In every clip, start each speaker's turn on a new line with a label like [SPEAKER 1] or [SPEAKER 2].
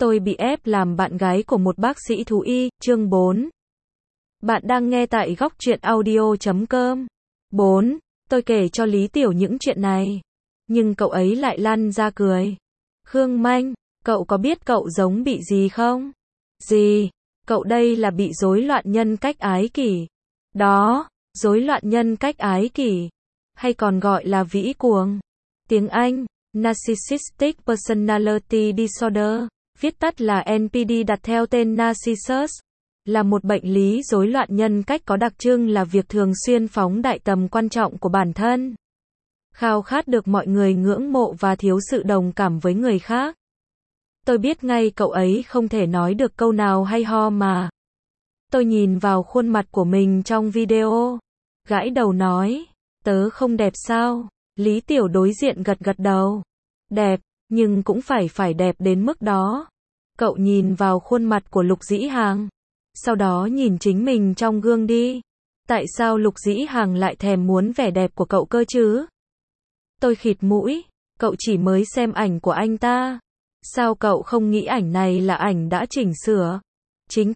[SPEAKER 1] Tôi bị ép làm bạn gái của một bác sĩ thú y, chương 4. Bạn đang nghe tại góc truyện audio.com. 4. Tôi kể cho Lý Tiểu những chuyện này. Nhưng cậu ấy lại lăn ra cười. Khương Manh, cậu có biết cậu giống bị gì không? Gì? Cậu đây là bị rối loạn nhân cách ái kỷ. Đó, rối loạn nhân cách ái kỷ. Hay còn gọi là vĩ cuồng. Tiếng Anh, Narcissistic Personality Disorder. Viết tắt là NPD đặt theo tên Narcissus, là một bệnh lý rối loạn nhân cách có đặc trưng là việc thường xuyên phóng đại tầm quan trọng của bản thân, khao khát được mọi người ngưỡng mộ và thiếu sự đồng cảm với người khác. Tôi biết ngay cậu ấy không thể nói được câu nào hay ho mà. Tôi nhìn vào khuôn mặt của mình trong video, gãi đầu nói, tớ không đẹp sao? Lý Tiểu đối diện gật gật đầu. Đẹp, nhưng cũng phải đẹp đến mức đó. Cậu nhìn vào khuôn mặt của Lục Dĩ Hàng, sau đó nhìn chính mình trong gương đi. Tại sao Lục Dĩ Hàng lại thèm muốn vẻ đẹp của cậu cơ chứ? Tôi khịt mũi, cậu chỉ mới xem ảnh của anh ta. Sao cậu không nghĩ ảnh này là ảnh đã chỉnh sửa? Chính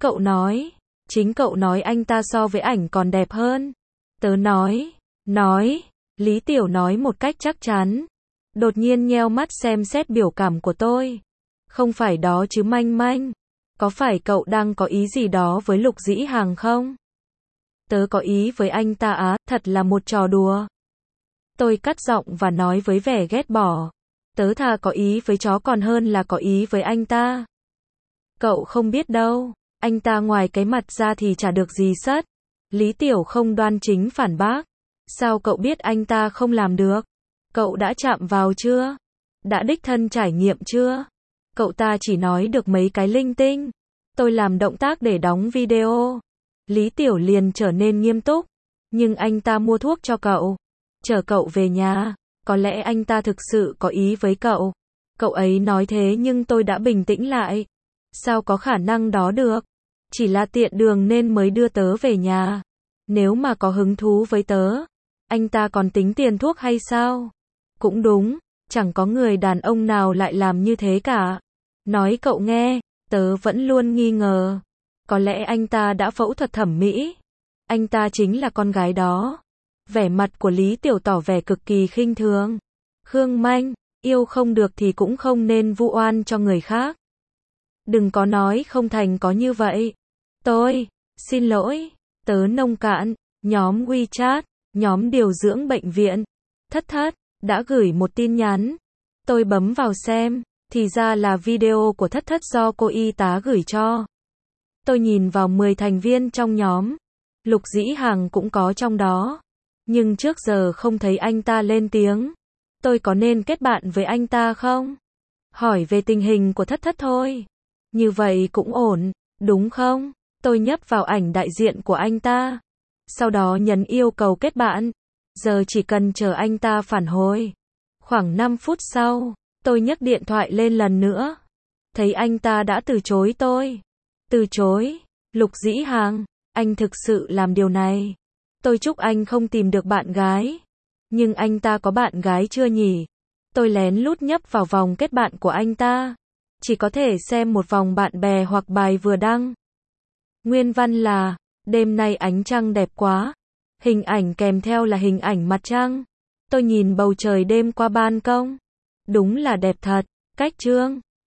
[SPEAKER 1] cậu nói anh ta so với ảnh còn đẹp hơn. Tớ nói, Lý Tiểu nói một cách chắc chắn. Đột nhiên nheo mắt xem xét biểu cảm của tôi. Không phải đó chứ Manh Manh. Có phải cậu đang có ý gì đó với Lục Dĩ Hàng không? Tớ có ý với anh ta á, thật là một trò đùa. Tôi cắt giọng và nói với vẻ ghét bỏ. Tớ thà có ý với chó còn hơn là có ý với anh ta. Cậu không biết đâu, anh ta ngoài cái mặt ra thì chả được gì sất. Lý Tiểu không đoan chính phản bác. Sao cậu biết anh ta không làm được? Cậu đã chạm vào chưa? Đã đích thân trải nghiệm chưa? Cậu ta chỉ nói được mấy cái linh tinh. Tôi làm động tác để đóng video. Lý Tiểu liền trở nên nghiêm túc. Nhưng anh ta mua thuốc cho cậu, chở cậu về nhà. Có lẽ anh ta thực sự có ý với cậu. Cậu ấy nói thế nhưng tôi đã bình tĩnh lại. Sao có khả năng đó được? Chỉ là tiện đường nên mới đưa tớ về nhà. Nếu mà có hứng thú với tớ, anh ta còn tính tiền thuốc hay sao? Cũng đúng, chẳng có người đàn ông nào lại làm như thế cả. Nói cậu nghe, tớ vẫn luôn nghi ngờ. Có lẽ anh ta đã phẫu thuật thẩm mỹ. Anh ta chính là con gái đó. Vẻ mặt của Lý Tiểu tỏ vẻ cực kỳ khinh thường. Khương Manh, yêu không được thì cũng không nên vu oan cho người khác. Đừng có nói không thành có như vậy. Tôi, xin lỗi, tớ nông cạn, nhóm WeChat, nhóm điều dưỡng bệnh viện, thất, đã gửi một tin nhắn. Tôi bấm vào xem, thì ra là video của thất do cô y tá gửi cho. Tôi nhìn vào 10 thành viên trong nhóm. Lục Dĩ Hàng cũng có trong đó. Nhưng trước giờ không thấy anh ta lên tiếng. Tôi có nên kết bạn với anh ta không? Hỏi về tình hình của thất thôi. Như vậy cũng ổn, đúng không? Tôi nhấp vào ảnh đại diện của anh ta. Sau đó nhấn yêu cầu kết bạn. Giờ chỉ cần chờ anh ta phản hồi. Khoảng 5 phút sau, tôi nhấc điện thoại lên lần nữa. Thấy anh ta đã từ chối tôi. Từ chối? Lục Dĩ Hàng, anh thực sự làm điều này. Tôi chúc anh không tìm được bạn gái. Nhưng anh ta có bạn gái chưa nhỉ? Tôi lén lút nhấp vào vòng kết bạn của anh ta. Chỉ có thể xem một vòng bạn bè hoặc bài vừa đăng. Nguyên văn là, đêm nay ánh trăng đẹp quá. Hình ảnh kèm theo là hình ảnh mặt trăng. Tôi nhìn bầu trời đêm qua ban công. Đúng là đẹp thật. Cách chương.